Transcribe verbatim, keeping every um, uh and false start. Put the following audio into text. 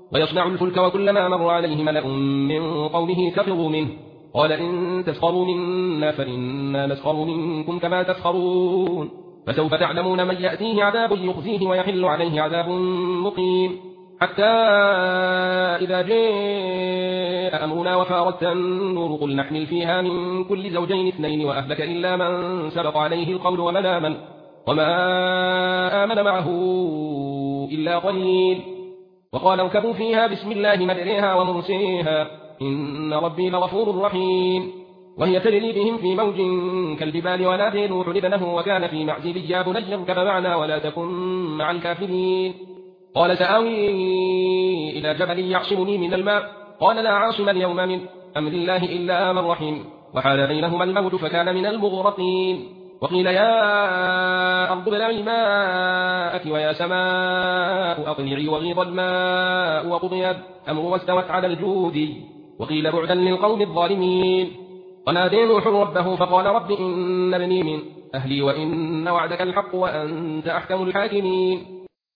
ويصنع الفلك وكلما مر عليه ملأ من قومه سخروا منه قال إن تسخروا منا فإنا نسخر منكم كما تسخرون فسوف تعلمون من يأتيه عذاب يخزيه ويحل عليه عذاب مقيم حتى إذا جاء أمرنا وفارت النور قل نحمل فيها من كل زوجين اثنين وأهلك إلا من سبق عليه القول ومن آمن وما آمن معه إلا قليل وقال اركبوا فيها بسم الله مجريها ومرسيها إن ربي لغفور رحيم وهي تجري بهم في موج كالجبال ونادى نوح ابنه وكان في معزل يا بني اركب معنا ولا تكن مع الكافرين قال سآوي إلى جبل يعصمني من الماء قال لا عاصم اليوم من أمر الله إلا من رحم وحال بينهما الموج فكان من المغرقين وقيل يا أرض ابلعي ماءك ويا سماء أقلعي وغيض الماء وقضي الأمر واستوت على الجود وقيل بعدا للقوم الظالمين ونادى نوح ربه فقال رب إن ابني من أهلي وإن وعدك الحق وأنت أحكم الحاكمين